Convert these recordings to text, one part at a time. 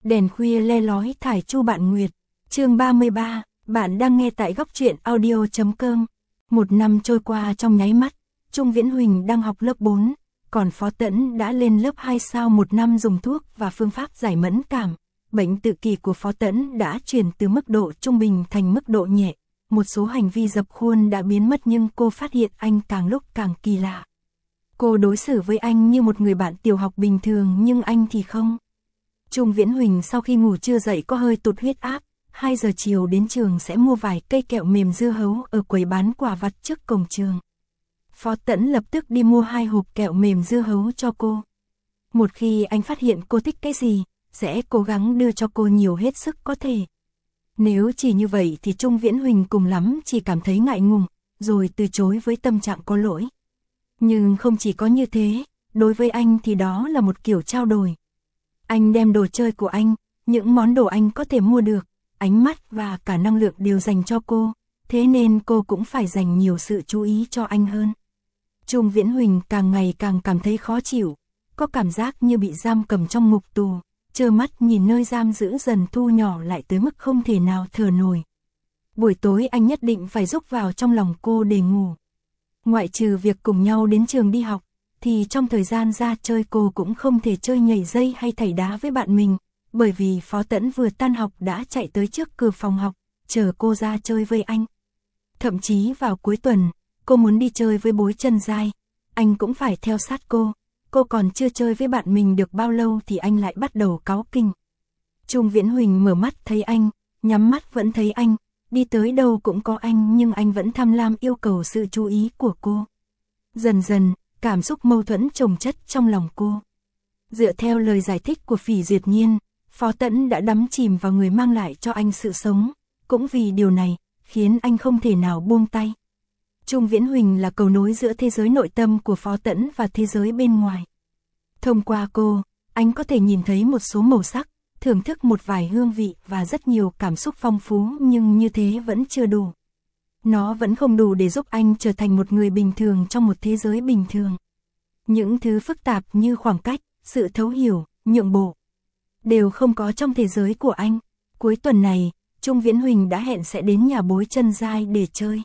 Đèn khuya le lói thải chu bạn nguyệt. Chương 33, bạn đang nghe tại góc truyện audio.com. Một năm trôi qua trong nháy mắt, Trung Viễn Huỳnh đang học lớp 4, còn Phó Tẫn đã lên lớp 2 sau một năm dùng thuốc và phương pháp giải mẫn cảm. Bệnh tự kỷ của Phó Tẫn đã chuyển từ mức độ trung bình thành mức độ nhẹ. Một số hành vi dập khuôn đã biến mất nhưng cô phát hiện anh càng lúc càng kỳ lạ. Cô đối xử với anh như một người bạn tiểu học bình thường nhưng anh thì không. Trung Viễn Huỳnh sau khi ngủ trưa dậy có hơi tụt huyết áp, 2 giờ chiều đến trường sẽ mua vài cây kẹo mềm dưa hấu ở quầy bán quà vặt trước cổng trường. Phó Tẫn lập tức đi mua 2 hộp kẹo mềm dưa hấu cho cô. Một khi anh phát hiện cô thích cái gì, sẽ cố gắng đưa cho cô nhiều hết sức có thể. Nếu chỉ như vậy thì Trung Viễn Huỳnh cùng lắm chỉ cảm thấy ngại ngùng, rồi từ chối với tâm trạng có lỗi. Nhưng không chỉ có như thế, đối với anh thì đó là một kiểu trao đổi. Anh đem đồ chơi của anh, những món đồ anh có thể mua được, ánh mắt và cả năng lượng đều dành cho cô, thế nên cô cũng phải dành nhiều sự chú ý cho anh hơn. Trung Viễn Huỳnh càng ngày càng cảm thấy khó chịu, có cảm giác như bị giam cầm trong ngục tù, trơ mắt nhìn nơi giam giữ dần thu nhỏ lại tới mức không thể nào thở nổi. Buổi tối anh nhất định phải rúc vào trong lòng cô để ngủ. Ngoại trừ việc cùng nhau đến trường đi học, thì trong thời gian ra chơi cô cũng không thể chơi nhảy dây hay thảy đá với bạn mình, bởi vì Phó Tẫn vừa tan học đã chạy tới trước cửa phòng học, chờ cô ra chơi với anh. Thậm chí vào cuối tuần, cô muốn đi chơi với Bối Chân Giai, anh cũng phải theo sát cô còn chưa chơi với bạn mình được bao lâu thì anh lại bắt đầu cáu kỉnh. Trung Viễn Huỳnh mở mắt thấy anh, nhắm mắt vẫn thấy anh, đi tới đâu cũng có anh nhưng anh vẫn tham lam yêu cầu sự chú ý của cô. Dần dần, cảm xúc mâu thuẫn chồng chất trong lòng cô. Dựa theo lời giải thích của Phỉ Duyệt Nhiên, Phó Tẫn đã đắm chìm vào người mang lại cho anh sự sống, cũng vì điều này, khiến anh không thể nào buông tay. Trung Viễn Huỳnh là cầu nối giữa thế giới nội tâm của Phó Tẫn và thế giới bên ngoài. Thông qua cô, anh có thể nhìn thấy một số màu sắc, thưởng thức một vài hương vị và rất nhiều cảm xúc phong phú nhưng như thế vẫn chưa đủ. Nó vẫn không đủ để giúp anh trở thành một người bình thường trong một thế giới bình thường. Những thứ phức tạp như khoảng cách, sự thấu hiểu, nhượng bộ, đều không có trong thế giới của anh. Cuối tuần này, Trung Viễn Huỳnh đã hẹn sẽ đến nhà Bối Chân Giai để chơi.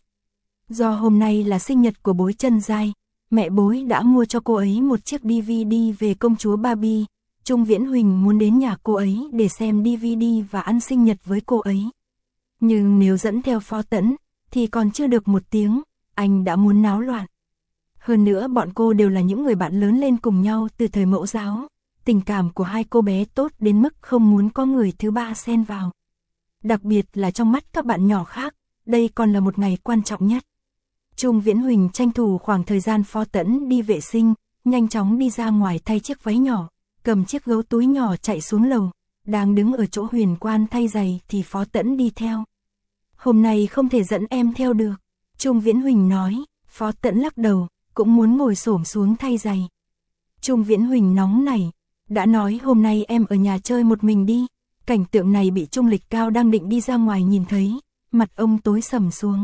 Do hôm nay là sinh nhật của Bối Chân Giai, mẹ Bối đã mua cho cô ấy một chiếc DVD về công chúa Barbie. Trung Viễn Huỳnh muốn đến nhà cô ấy để xem DVD và ăn sinh nhật với cô ấy. Nhưng nếu dẫn theo Phó Tẫn, thì còn chưa được một tiếng, anh đã muốn náo loạn. Hơn nữa bọn cô đều là những người bạn lớn lên cùng nhau từ thời mẫu giáo. Tình cảm của hai cô bé tốt đến mức không muốn có người thứ ba xen vào. Đặc biệt là trong mắt các bạn nhỏ khác, đây còn là một ngày quan trọng nhất. Trung Viễn Huỳnh tranh thủ khoảng thời gian Phó Tẫn đi vệ sinh, nhanh chóng đi ra ngoài thay chiếc váy nhỏ, cầm chiếc gấu túi nhỏ chạy xuống lầu, đang đứng ở chỗ huyền quan thay giày thì Phó Tẫn đi theo. Hôm nay không thể dẫn em theo được, Trung Viễn Huỳnh nói. Phó Tẫn lắc đầu, cũng muốn ngồi xổm xuống thay giày. Trung Viễn Huỳnh nóng nảy, đã nói hôm nay em ở nhà chơi một mình đi. Cảnh tượng này bị Trung Lịch Cao đang định đi ra ngoài nhìn thấy, mặt ông tối sầm xuống.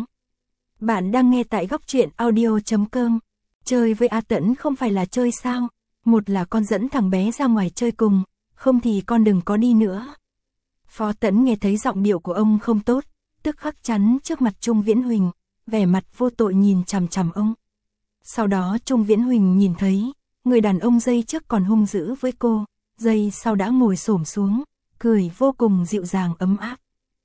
Bạn đang nghe tại góc truyện audio.com. Chơi với A Tẫn không phải là chơi sao? Một là con dẫn thằng bé ra ngoài chơi cùng, không thì con đừng có đi nữa. Phó Tẫn nghe thấy giọng điệu của ông không tốt, tức khắc chắn trước mặt Trung Viễn Huỳnh, vẻ mặt vô tội nhìn chằm chằm ông. Sau đó Trung Viễn Huỳnh nhìn thấy, người đàn ông giây trước còn hung dữ với cô, giây sau đã ngồi xổm xuống, cười vô cùng dịu dàng ấm áp.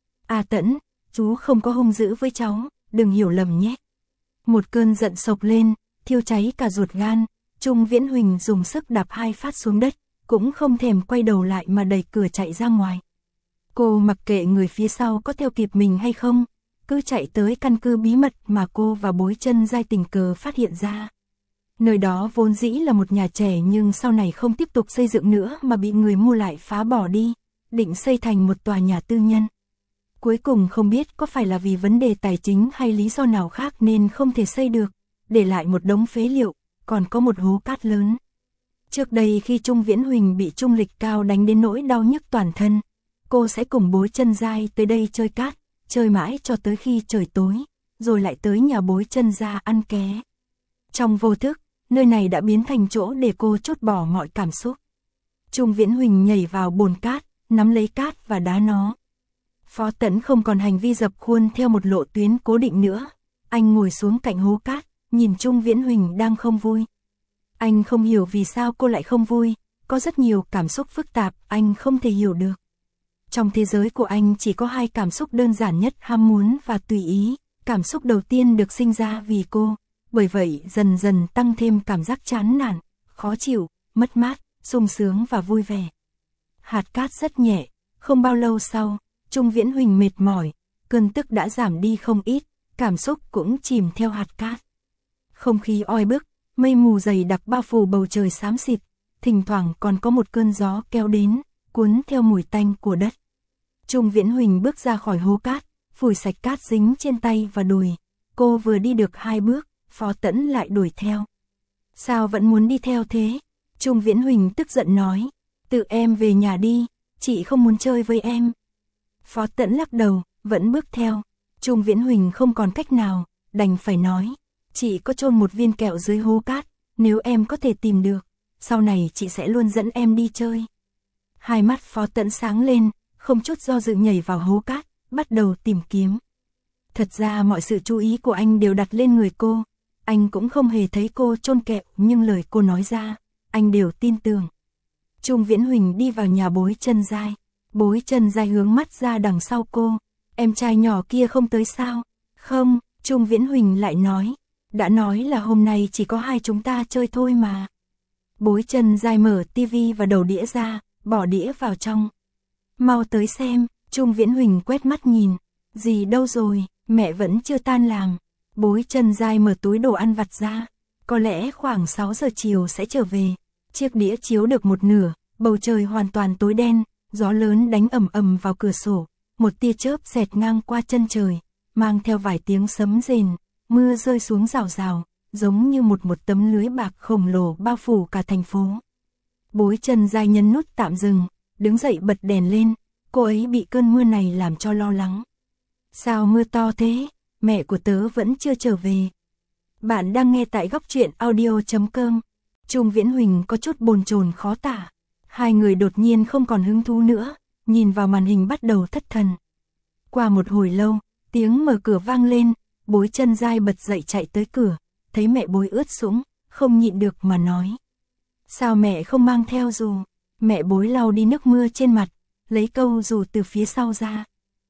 A Tẫn, chú không có hung dữ với cháu, đừng hiểu lầm nhé. Một cơn giận sộc lên, thiêu cháy cả ruột gan, Trung Viễn Huỳnh dùng sức đạp 2 phát xuống đất, cũng không thèm quay đầu lại mà đẩy cửa chạy ra ngoài. Cô mặc kệ người phía sau có theo kịp mình hay không, cứ chạy tới căn cứ bí mật mà cô và Bối Chân Giai tình cờ phát hiện ra. Nơi đó vốn dĩ là một nhà trẻ nhưng sau này không tiếp tục xây dựng nữa mà bị người mua lại phá bỏ đi, định xây thành một tòa nhà tư nhân. Cuối cùng không biết có phải là vì vấn đề tài chính hay lý do nào khác nên không thể xây được, để lại một đống phế liệu, còn có một hố cát lớn. Trước đây khi Trung Viễn Huỳnh bị Trung Lịch Cao đánh đến nỗi đau nhức toàn thân, cô sẽ cùng Bối Chân Giai tới đây chơi cát, chơi mãi cho tới khi trời tối, rồi lại tới nhà Bối Chân Gia ăn ké. Trong vô thức, nơi này đã biến thành chỗ để cô trút bỏ mọi cảm xúc. Trung Viễn Huỳnh nhảy vào bồn cát, nắm lấy cát và đá nó. Phó Tẫn không còn hành vi dập khuôn theo một lộ tuyến cố định nữa. Anh ngồi xuống cạnh hố cát, nhìn Trung Viễn Huỳnh đang không vui. Anh không hiểu vì sao cô lại không vui, có rất nhiều cảm xúc phức tạp anh không thể hiểu được. Trong thế giới của anh chỉ có hai cảm xúc đơn giản nhất, ham muốn và tùy ý. Cảm xúc đầu tiên được sinh ra vì cô, bởi vậy dần dần tăng thêm cảm giác chán nản, khó chịu, mất mát, sung sướng và vui vẻ. Hạt cát rất nhẹ, không bao lâu sau, Trung Viễn Huỳnh mệt mỏi, cơn tức đã giảm đi không ít, cảm xúc cũng chìm theo hạt cát. Không khí oi bức, mây mù dày đặc bao phủ bầu trời xám xịt, thỉnh thoảng còn có một cơn gió kéo đến, cuốn theo mùi tanh của đất. Trung Viễn Huỳnh bước ra khỏi hố cát, phủi sạch cát dính trên tay và đùi. Cô vừa đi được 2 bước, Phó Tẫn lại đuổi theo. Sao vẫn muốn đi theo thế? Trung Viễn Huỳnh tức giận nói. Tự em về nhà đi, chị không muốn chơi với em. Phó Tẫn lắc đầu, vẫn bước theo. Trung Viễn Huỳnh không còn cách nào, đành phải nói. Chị có chôn một viên kẹo dưới hố cát, nếu em có thể tìm được, sau này chị sẽ luôn dẫn em đi chơi. Hai mắt Phó Tẫn sáng lên, không chút do dự nhảy vào hố cát, bắt đầu tìm kiếm. Thật ra mọi sự chú ý của anh đều đặt lên người cô. Anh cũng không hề thấy cô chôn kẹo, nhưng lời cô nói ra, anh đều tin tưởng. Trung Viễn Huỳnh đi vào nhà Bối Chân Giai. Bối Chân Giai hướng mắt ra đằng sau cô. Em trai nhỏ kia không tới sao? Không, Trung Viễn Huỳnh lại nói. Đã nói là hôm nay chỉ có hai chúng ta chơi thôi mà. Bối Chân Giai mở tivi và đầu đĩa ra, bỏ đĩa vào trong. Mau tới xem. Trung Viễn Huỳnh quét mắt nhìn. Gì đâu rồi, mẹ vẫn chưa tan làm. Bối Chân Giai mở túi đồ ăn vặt ra. Có lẽ khoảng 6 giờ chiều sẽ trở về. Chiếc đĩa chiếu được một nửa, bầu trời hoàn toàn tối đen, gió lớn đánh ầm ầm vào cửa sổ. Một tia chớp xẹt ngang qua chân trời, mang theo vài tiếng sấm rền, mưa rơi xuống rào rào, giống như một tấm lưới bạc khổng lồ bao phủ cả thành phố. Bối Chân Giai nhấn nút tạm dừng, đứng dậy bật đèn lên. Cô ấy bị cơn mưa này làm cho lo lắng. Sao mưa to thế? Mẹ của tớ vẫn chưa trở về. Bạn đang nghe tại góc truyện audio.com. Trung Viễn Huỳnh có chút bồn chồn khó tả. Hai người đột nhiên không còn hứng thú nữa, nhìn vào màn hình bắt đầu thất thần. Qua một hồi lâu, tiếng mở cửa vang lên, Bối Chân Giai bật dậy chạy tới cửa, thấy mẹ Bối ướt sũng, không nhịn được mà nói. Sao mẹ không mang theo dù? Mẹ Bối lau đi nước mưa trên mặt, lấy câu dù từ phía sau ra.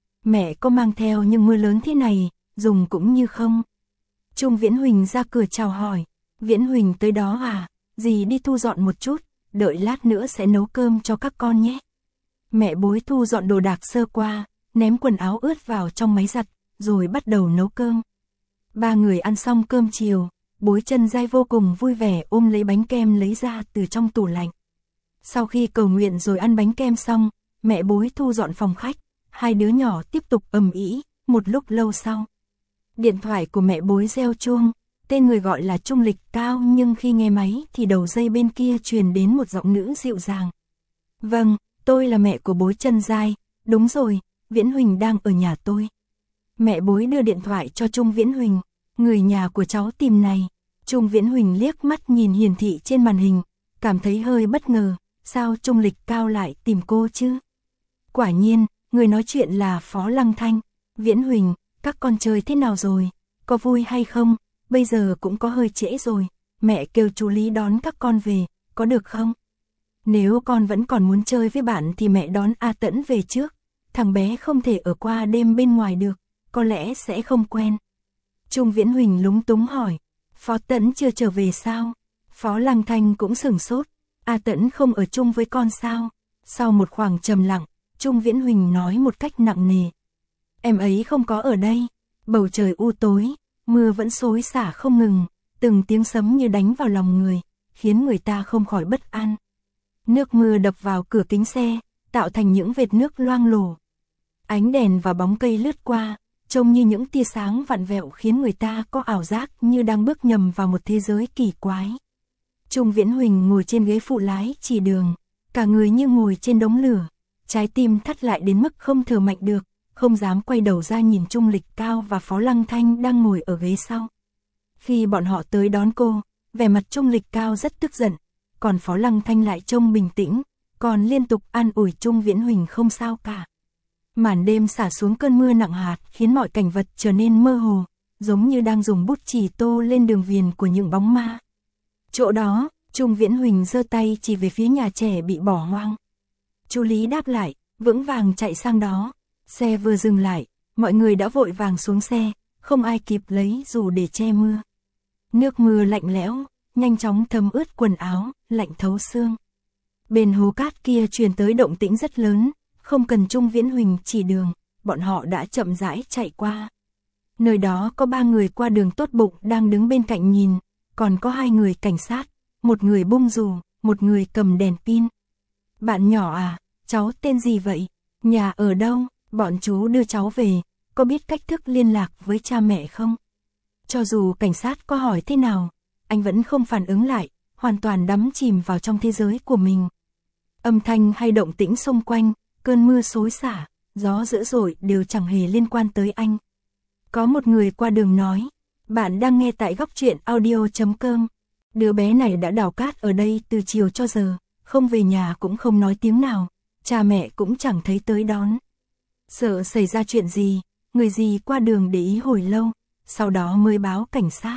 Mẹ có mang theo nhưng mưa lớn thế này, dùng cũng như không. Trung Viễn Huỳnh ra cửa chào hỏi. Viễn Huỳnh tới đó à? Dì đi thu dọn một chút, đợi lát nữa sẽ nấu cơm cho các con nhé. Mẹ Bối thu dọn đồ đạc sơ qua, ném quần áo ướt vào trong máy giặt, rồi bắt đầu nấu cơm. Ba người ăn xong cơm chiều, Bối Chân Giai vô cùng vui vẻ ôm lấy bánh kem lấy ra từ trong tủ lạnh. Sau khi cầu nguyện rồi ăn bánh kem xong, mẹ Bối thu dọn phòng khách, hai đứa nhỏ tiếp tục ầm ĩ. Một lúc lâu sau, điện thoại của mẹ Bối reo chuông, tên người gọi là Trung Lịch Cao, nhưng khi nghe máy thì đầu dây bên kia truyền đến một giọng nữ dịu dàng. Vâng, tôi là mẹ của Bối Chân Giai, đúng rồi, Viễn Huỳnh đang ở nhà tôi. Mẹ Bối đưa điện thoại cho Trung Viễn Huỳnh, người nhà của cháu tìm này. Trung Viễn Huỳnh liếc mắt nhìn hiển thị trên màn hình, cảm thấy hơi bất ngờ, sao Trung Lịch Cao lại tìm cô chứ? Quả nhiên, người nói chuyện là Phó Lăng Thanh. Viễn Huỳnh, các con chơi thế nào rồi? Có vui hay không? Bây giờ cũng có hơi trễ rồi, mẹ kêu chú Lý đón các con về, có được không? Nếu con vẫn còn muốn chơi với bạn thì mẹ đón A Tẫn về trước. Thằng bé không thể ở qua đêm bên ngoài được, có lẽ sẽ không quen. Trung Viễn Huỳnh lúng túng hỏi, Phó Tẫn chưa trở về sao? Phó Lăng Thanh cũng sửng sốt, A Tẫn không ở chung với con sao? Sau một khoảng trầm lặng, Trung Viễn Huỳnh nói một cách nặng nề. Em ấy không có ở đây. Bầu trời u tối, mưa vẫn xối xả không ngừng, từng tiếng sấm như đánh vào lòng người, khiến người ta không khỏi bất an. Nước mưa đập vào cửa kính xe, tạo thành những vệt nước loang lổ. Ánh đèn và bóng cây lướt qua, trông như những tia sáng vặn vẹo khiến người ta có ảo giác như đang bước nhầm vào một thế giới kỳ quái. Trung Viễn Huỳnh ngồi trên ghế phụ lái chỉ đường, cả người như ngồi trên đống lửa, trái tim thắt lại đến mức không thở mạnh được, không dám quay đầu ra nhìn Trung Lịch Cao và Phó Lăng Thanh đang ngồi ở ghế sau. Khi bọn họ tới đón cô, vẻ mặt Trung Lịch Cao rất tức giận, còn Phó Lăng Thanh lại trông bình tĩnh, còn liên tục an ủi Trung Viễn Huỳnh không sao cả. Màn đêm xả xuống cơn mưa nặng hạt khiến mọi cảnh vật trở nên mơ hồ, giống như đang dùng bút chì tô lên đường viền của những bóng ma. Chỗ đó, Trung Viễn Huỳnh giơ tay chỉ về phía nhà trẻ bị bỏ hoang. Chú Lý đáp lại, vững vàng chạy sang đó. Xe vừa dừng lại, mọi người đã vội vàng xuống xe, không ai kịp lấy dù để che mưa. Nước mưa lạnh lẽo, nhanh chóng thấm ướt quần áo, lạnh thấu xương. Bên hố cát kia truyền tới động tĩnh rất lớn, không cần Trung Viễn Huỳnh chỉ đường, bọn họ đã chậm rãi chạy qua. Nơi đó có 3 người qua đường tốt bụng đang đứng bên cạnh nhìn, còn có 2 người cảnh sát, một người bung dù, một người cầm đèn pin. Bạn nhỏ à, cháu tên gì vậy? Nhà ở đâu? Bọn chú đưa cháu về, có biết cách thức liên lạc với cha mẹ không? Cho dù cảnh sát có hỏi thế nào, anh vẫn không phản ứng lại, hoàn toàn đắm chìm vào trong thế giới của mình. Âm thanh hay động tĩnh xung quanh, cơn mưa xối xả, gió dữ dội đều chẳng hề liên quan tới anh. Có một người qua đường nói, bạn đang nghe tại góc truyện audio.com. Đứa bé này đã đào cát ở đây từ chiều cho giờ, không về nhà cũng không nói tiếng nào, cha mẹ cũng chẳng thấy tới đón. Sợ xảy ra chuyện gì, người gì qua đường để ý hồi lâu, sau đó mới báo cảnh sát.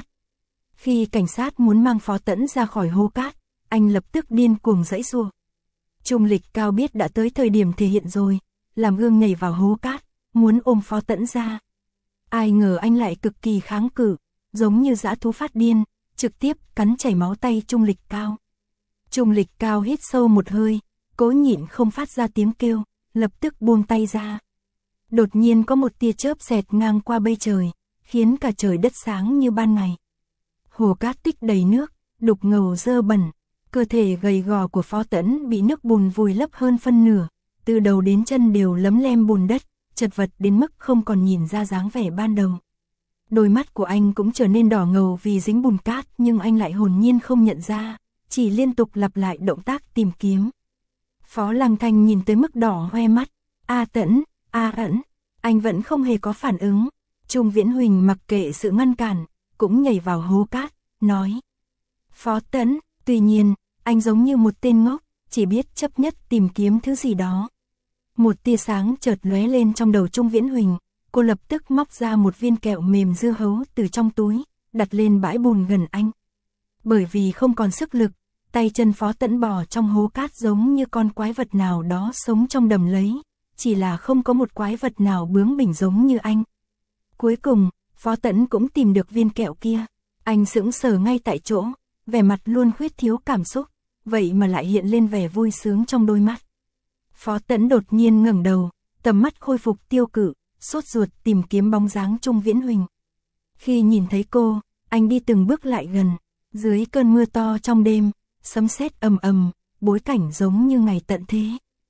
Khi cảnh sát muốn mang Phó Tẫn ra khỏi hố cát, anh lập tức điên cuồng giãy giụa. Trung Lịch Cao biết đã tới thời điểm thể hiện rồi, làm gương nhảy vào hố cát, muốn ôm Phó Tẫn ra. Ai ngờ anh lại cực kỳ kháng cự, giống như dã thú phát điên, trực tiếp cắn chảy máu tay Trung Lịch Cao. Trung Lịch Cao hít sâu một hơi, cố nhịn không phát ra tiếng kêu, lập tức buông tay ra. Đột nhiên có một tia chớp xẹt ngang qua bầu trời, khiến cả trời đất sáng như ban ngày. Hồ cát tích đầy nước, đục ngầu dơ bẩn, cơ thể gầy gò của Phó Tẫn bị nước bùn vùi lấp hơn phân nửa, từ đầu đến chân đều lấm lem bùn đất, chật vật đến mức không còn nhìn ra dáng vẻ ban đầu. Đôi mắt của anh cũng trở nên đỏ ngầu vì dính bùn cát, nhưng anh lại hồn nhiên không nhận ra, chỉ liên tục lặp lại động tác tìm kiếm. Phó Lăng Thanh nhìn tới mức đỏ hoe mắt, A Tẫn, A Ẩn, anh vẫn không hề có phản ứng. Trung Viễn Huỳnh mặc kệ sự ngăn cản, cũng nhảy vào hố cát, nói. Phó Tẫn, tuy nhiên, anh giống như một tên ngốc, chỉ biết chấp nhất tìm kiếm thứ gì đó. Một tia sáng chợt lóe lên trong đầu Trung Viễn Huỳnh, cô lập tức móc ra một viên kẹo mềm dưa hấu từ trong túi, đặt lên bãi bùn gần anh. Bởi vì không còn sức lực, tay chân Phó Tẫn bò trong hố cát giống như con quái vật nào đó sống trong đầm lấy, chỉ là không có một quái vật nào bướng bỉnh giống như anh. Cuối cùng, Phó Tẫn cũng tìm được viên kẹo kia, anh sững sờ ngay tại chỗ, vẻ mặt luôn khuyết thiếu cảm xúc, vậy mà lại hiện lên vẻ vui sướng trong đôi mắt. Phó Tẫn đột nhiên ngẩng đầu, tầm mắt khôi phục tiêu cự, sốt ruột tìm kiếm bóng dáng Trung Viễn Huỳnh. Khi nhìn thấy cô, anh đi từng bước lại gần, dưới cơn mưa to trong đêm, sấm sét ầm ầm, bối cảnh giống như ngày tận thế.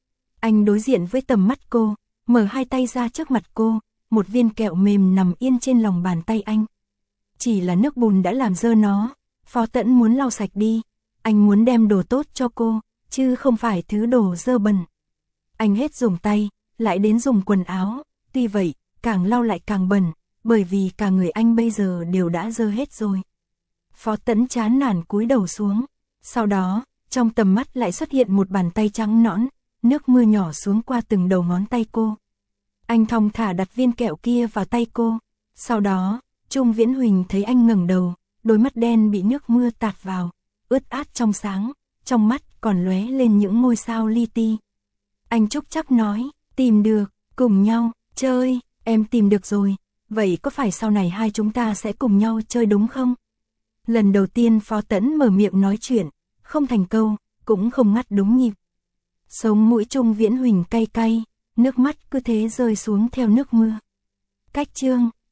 Anh đối diện với tầm mắt cô, mở hai tay ra trước mặt cô, một viên kẹo mềm nằm yên trên lòng bàn tay anh. Chỉ là nước bùn đã làm dơ nó, Phó Tẫn muốn lau sạch đi, anh muốn đem đồ tốt cho cô, chứ không phải thứ đồ dơ bẩn. Anh hết dùng tay, lại đến dùng quần áo, tuy vậy, càng lau lại càng bẩn, bởi vì cả người anh bây giờ đều đã dơ hết rồi. Phó Tẫn chán nản cúi đầu xuống, sau đó, trong tầm mắt lại xuất hiện một bàn tay trắng nõn, nước mưa nhỏ xuống qua từng đầu ngón tay cô. Anh thong thả đặt viên kẹo kia vào tay cô, sau đó, Trung Viễn Huỳnh thấy anh ngẩng đầu, đôi mắt đen bị nước mưa tạt vào, ướt át trong sáng, trong mắt còn lóe lên những ngôi sao li ti. Anh chúc chắc nói, tìm được, cùng nhau, chơi, em tìm được rồi, vậy có phải sau này hai chúng ta sẽ cùng nhau chơi đúng không? Lần đầu tiên Phó Tẫn mở miệng nói chuyện, không thành câu, cũng không ngắt đúng nhịp. Sống mũi Trung Viễn Huỳnh cay cay, nước mắt cứ thế rơi xuống theo nước mưa. Cách chương